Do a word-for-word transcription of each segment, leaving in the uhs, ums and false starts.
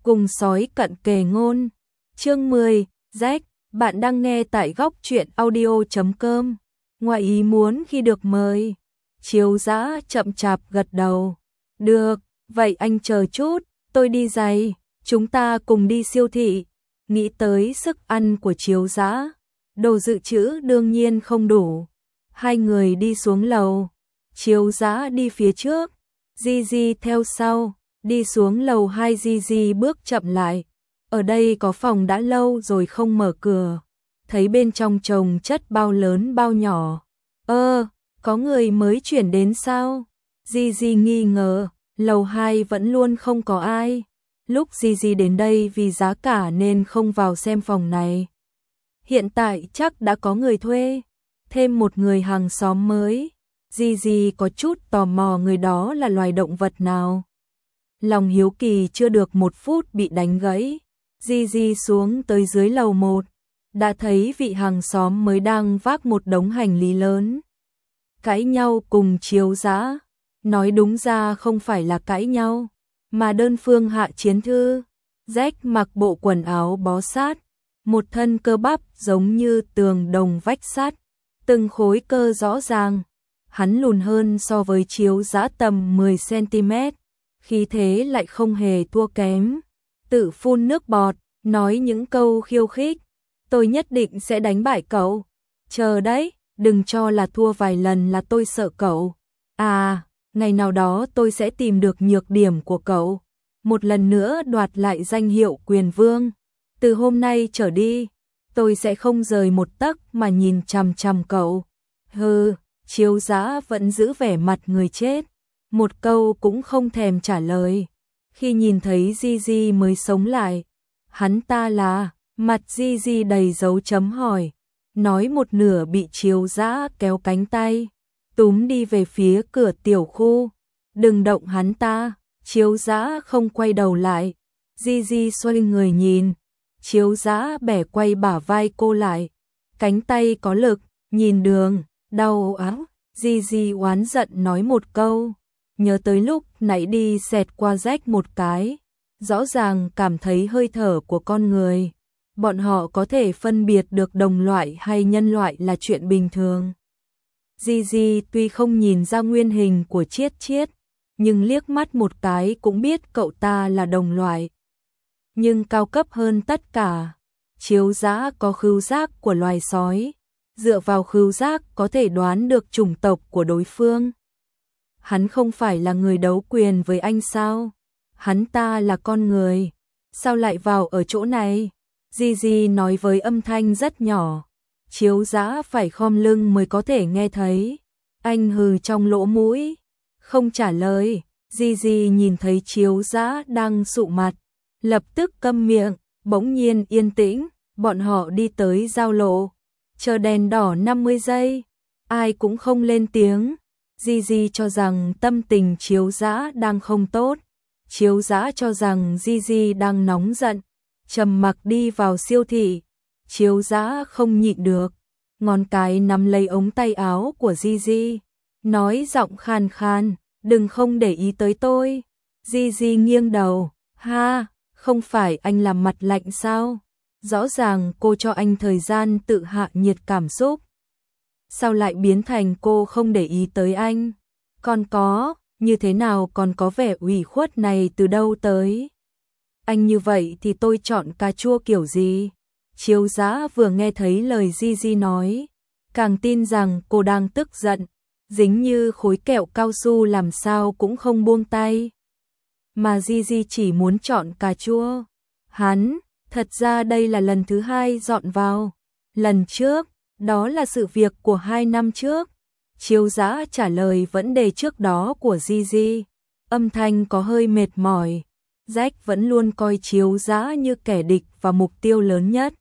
cùng sói cận kề ngôn. Chương mười, Jack, bạn đang nghe tại góc truyện audio chấm com. Ngoài ý muốn khi được mời. Chiếu Dã chậm chạp gật đầu. Được, vậy anh chờ chút, tôi đi giày, chúng ta cùng đi siêu thị. Nghĩ tới sức ăn của Chiếu Dã, đồ dự trữ đương nhiên không đủ. Hai người đi xuống lầu, Chiếu Dã đi phía trước, Gigi theo sau, đi xuống lầu hai. Gigi bước chậm lại. Ở đây có phòng đã lâu rồi không mở cửa, thấy bên trong chồng chất bao lớn bao nhỏ. Ơ, có người mới chuyển đến sao? Gigi nghi ngờ, lầu hai vẫn luôn không có ai. Lúc Gigi đến đây vì giá cả nên không vào xem phòng này. Hiện tại chắc đã có người thuê, thêm một người hàng xóm mới. Gigi có chút tò mò người đó là loài động vật nào. Lòng hiếu kỳ chưa được một phút bị đánh gãy. Gigi xuống tới dưới lầu một, đã thấy vị hàng xóm mới đang vác một đống hành lý lớn. Cãi nhau cùng Chiếu Dã, nói đúng ra không phải là cãi nhau, mà đơn phương hạ chiến thư. Jack mặc bộ quần áo bó sát, một thân cơ bắp giống như tường đồng vách sắt, từng khối cơ rõ ràng. Hắn lùn hơn so với Chiếu Dã tầm mười xăng-ti-mét, khí thế lại không hề thua kém. Tự phun nước bọt, nói những câu khiêu khích. Tôi nhất định sẽ đánh bại cậu. Chờ đấy, đừng cho là thua vài lần là tôi sợ cậu. À, ngày nào đó tôi sẽ tìm được nhược điểm của cậu, một lần nữa đoạt lại danh hiệu quyền vương. Từ hôm nay trở đi, tôi sẽ không rời một tấc mà nhìn chằm chằm cậu. Hừ, Chiếu Dã vẫn giữ vẻ mặt người chết, một câu cũng không thèm trả lời. Khi nhìn thấy Gigi mới sống lại, hắn ta là, mặt Gigi đầy dấu chấm hỏi, nói một nửa bị Chiếu Dã kéo cánh tay, túm đi về phía cửa tiểu khu. Đừng động hắn ta. Chiếu Dã không quay đầu lại. Gigi xoay người nhìn, Chiếu Dã bẻ quay bả vai cô lại, cánh tay có lực, nhìn đường, đau áo. Gigi oán giận nói một câu, nhớ tới lúc nãy đi xẹt qua Jack một cái, rõ ràng cảm thấy hơi thở của con người. Bọn họ có thể phân biệt được đồng loại hay nhân loại là chuyện bình thường. Gigi tuy không nhìn ra nguyên hình của Chiết Chiết, nhưng liếc mắt một cái cũng biết cậu ta là đồng loại. Nhưng cao cấp hơn tất cả, Chiếu Dã có khứu giác của loài sói, dựa vào khứu giác có thể đoán được chủng tộc của đối phương. Hắn không phải là người đấu quyền với anh sao? Hắn ta là con người, sao lại vào ở chỗ này? Gigi nói với âm thanh rất nhỏ, Chiếu Dã phải khom lưng mới có thể nghe thấy. Anh hừ trong lỗ mũi, không trả lời. Gigi nhìn thấy Chiếu Dã đang sụ mặt, lập tức câm miệng. Bỗng nhiên yên tĩnh, bọn họ đi tới giao lộ, chờ đèn đỏ năm mươi giây, ai cũng không lên tiếng. Gigi cho rằng tâm tình Chiếu Dã đang không tốt, Chiếu Dã cho rằng Gigi đang nóng giận, trầm mặc đi vào siêu thị. Chiếu Dã không nhịn được, ngón cái nắm lấy ống tay áo của Gigi, nói giọng khan khan, đừng không để ý tới tôi. Gigi nghiêng đầu, ha, không phải anh làm mặt lạnh sao? Rõ ràng cô cho anh thời gian tự hạ nhiệt cảm xúc, sao lại biến thành cô không để ý tới anh? Còn có, như thế nào còn có vẻ ủy khuất này từ đâu tới? Anh như vậy thì tôi chọn cà chua kiểu gì? Chiếu Dã vừa nghe thấy lời Gigi nói, càng tin rằng cô đang tức giận, dính như khối kẹo cao su làm sao cũng không buông tay. Mà Gigi chỉ muốn chọn cà chua. Hắn, thật ra đây là lần thứ hai dọn vào. Lần trước, đó là sự việc của hai năm trước. Chiếu Dã trả lời vấn đề trước đó của Gigi, âm thanh có hơi mệt mỏi. Jack vẫn luôn coi Chiếu Dã như kẻ địch và mục tiêu lớn nhất.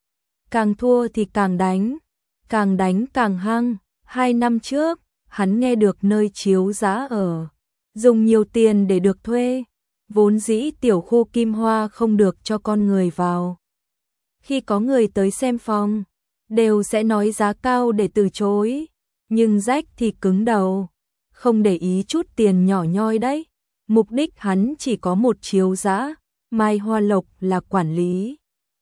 Càng thua thì càng đánh, càng đánh càng hăng. Hai năm trước, hắn nghe được nơi Chiếu Dã ở, dùng nhiều tiền để được thuê. Vốn dĩ tiểu khu Kim Hoa không được cho con người vào. Khi có người tới xem phòng, đều sẽ nói giá cao để từ chối. Nhưng Jack thì cứng đầu, không để ý chút tiền nhỏ nhoi đấy. Mục đích hắn chỉ có một Chiếu Dã, Mai Hoa Lộc là quản lý.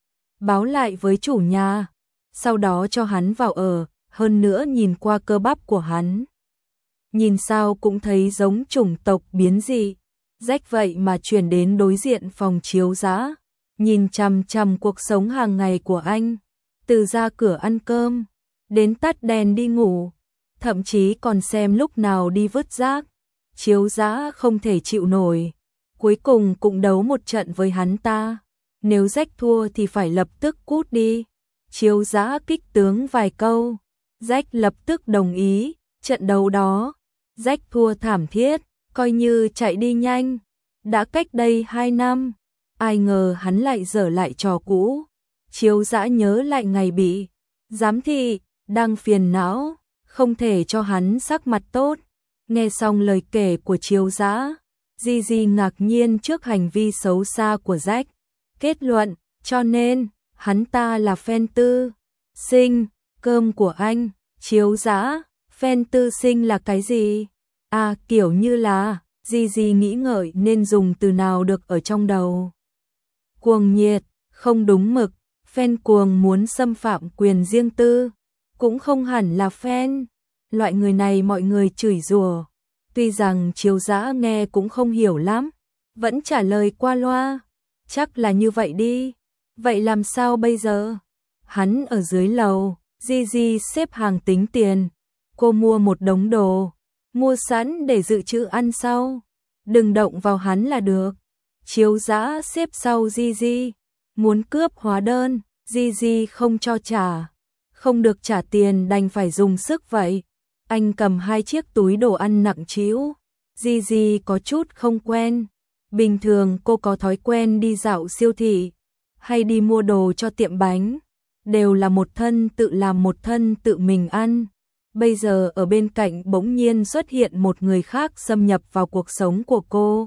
Báo lại với chủ nhà, sau đó cho hắn vào ở, hơn nữa nhìn qua cơ bắp của hắn. Nhìn sao cũng thấy giống chủng tộc biến dị, rách vậy mà chuyển đến đối diện phòng chiếu giá, nhìn chằm chằm cuộc sống hàng ngày của anh, từ ra cửa ăn cơm, đến tắt đèn đi ngủ, thậm chí còn xem lúc nào đi vứt rác. Chiếu giá không thể chịu nổi, cuối cùng cũng đấu một trận với hắn ta, nếu rách thua thì phải lập tức cút đi. Chiếu giá kích tướng vài câu, rách lập tức đồng ý, trận đấu đó, rách thua thảm thiết, coi như chạy đi nhanh. Đã cách đây hai năm, ai ngờ hắn lại dở lại trò cũ. Chiếu dã nhớ lại ngày bị giám thị, đang phiền não, không thể cho hắn sắc mặt tốt. Nghe xong lời kể của Chiếu dã, Gigi ngạc nhiên trước hành vi xấu xa của Jack. Kết luận, cho nên, hắn ta là fan tư sinh, cơm của anh. Chiếu dã, fan tư sinh là cái gì? À, kiểu như là, Gigi nghĩ ngợi nên dùng từ nào được ở trong đầu. Cuồng nhiệt, không đúng mực, fan cuồng muốn xâm phạm quyền riêng tư, cũng không hẳn là fan. Loại người này mọi người chửi rủa. Tuy rằng Chiếu dã nghe cũng không hiểu lắm, vẫn trả lời qua loa. Chắc là như vậy đi. Vậy làm sao bây giờ? Hắn ở dưới lầu, Gigi xếp hàng tính tiền. Cô mua một đống đồ, mua sẵn để dự trữ ăn sau. Đừng động vào hắn là được. Chiếu dã xếp sau Gigi, muốn cướp hóa đơn, Gigi không cho trả. Không được trả tiền đành phải dùng sức vậy. Anh cầm hai chiếc túi đồ ăn nặng trĩu. Gigi có chút không quen. Bình thường cô có thói quen đi dạo siêu thị, hay đi mua đồ cho tiệm bánh. Đều là một thân tự làm một thân tự mình ăn. Bây giờ ở bên cạnh bỗng nhiên xuất hiện một người khác xâm nhập vào cuộc sống của cô,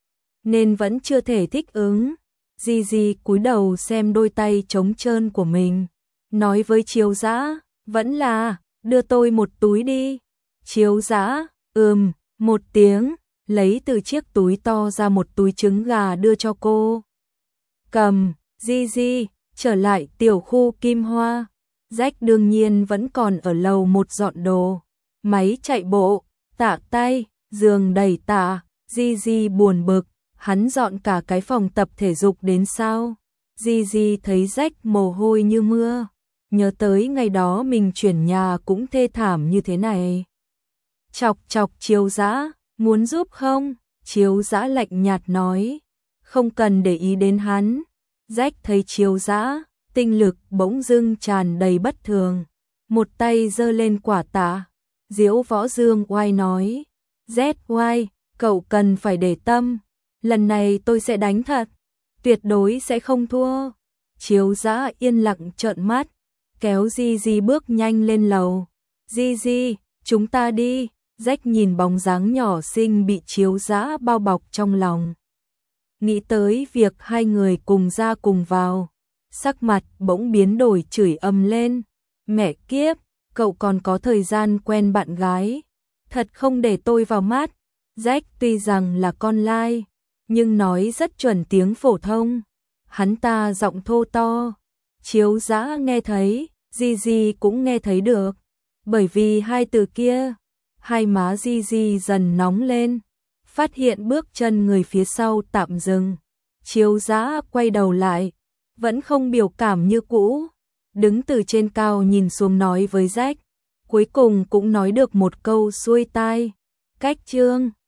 nên vẫn chưa thể thích ứng. Gigi cúi đầu xem đôi tay trống trơn của mình, nói với Chiếu dã, vẫn là, đưa tôi một túi đi. Chiếu dã, ừm, một tiếng, lấy từ chiếc túi to ra một túi trứng gà đưa cho cô. Cầm, Gigi, trở lại tiểu khu Kim Hoa. Jack đương nhiên vẫn còn ở lầu một dọn đồ, máy chạy bộ, tạ tay, giường đầy tạ. Gigi buồn bực, hắn dọn cả cái phòng tập thể dục đến sao? Gigi thấy Jack mồ hôi như mưa, nhớ tới ngày đó mình chuyển nhà cũng thê thảm như thế này. Chọc chọc Chiếu dã, muốn giúp không? Chiếu dã lạnh nhạt nói, không cần để ý đến hắn. Jack thấy Chiếu dã, tinh lực bỗng dưng tràn đầy bất thường, một tay giơ lên quả tạ. Diễu Võ Dương oai nói, Z oai, cậu cần phải để tâm, lần này tôi sẽ đánh thật, tuyệt đối sẽ không thua. Chiếu dã yên lặng trợn mắt, kéo Gigi bước nhanh lên lầu. Gigi, chúng ta đi. Jack nhìn bóng dáng nhỏ xinh bị Chiếu dã bao bọc trong lòng, nghĩ tới việc hai người cùng ra cùng vào, sắc mặt bỗng biến đổi, chửi ầm lên. Mẹ kiếp, cậu còn có thời gian quen bạn gái, thật không để tôi vào mắt. Jack tuy rằng là con lai, nhưng nói rất chuẩn tiếng phổ thông. Hắn ta giọng thô to, Chiếu dã nghe thấy, Gigi cũng nghe thấy được. Bởi vì hai từ kia, hai má Gigi dần nóng lên, phát hiện bước chân người phía sau tạm dừng. Chiếu dã quay đầu lại, vẫn không biểu cảm như cũ, đứng từ trên cao nhìn xuống nói với Jack, cuối cùng cũng nói được một câu xuôi tai. Cách chương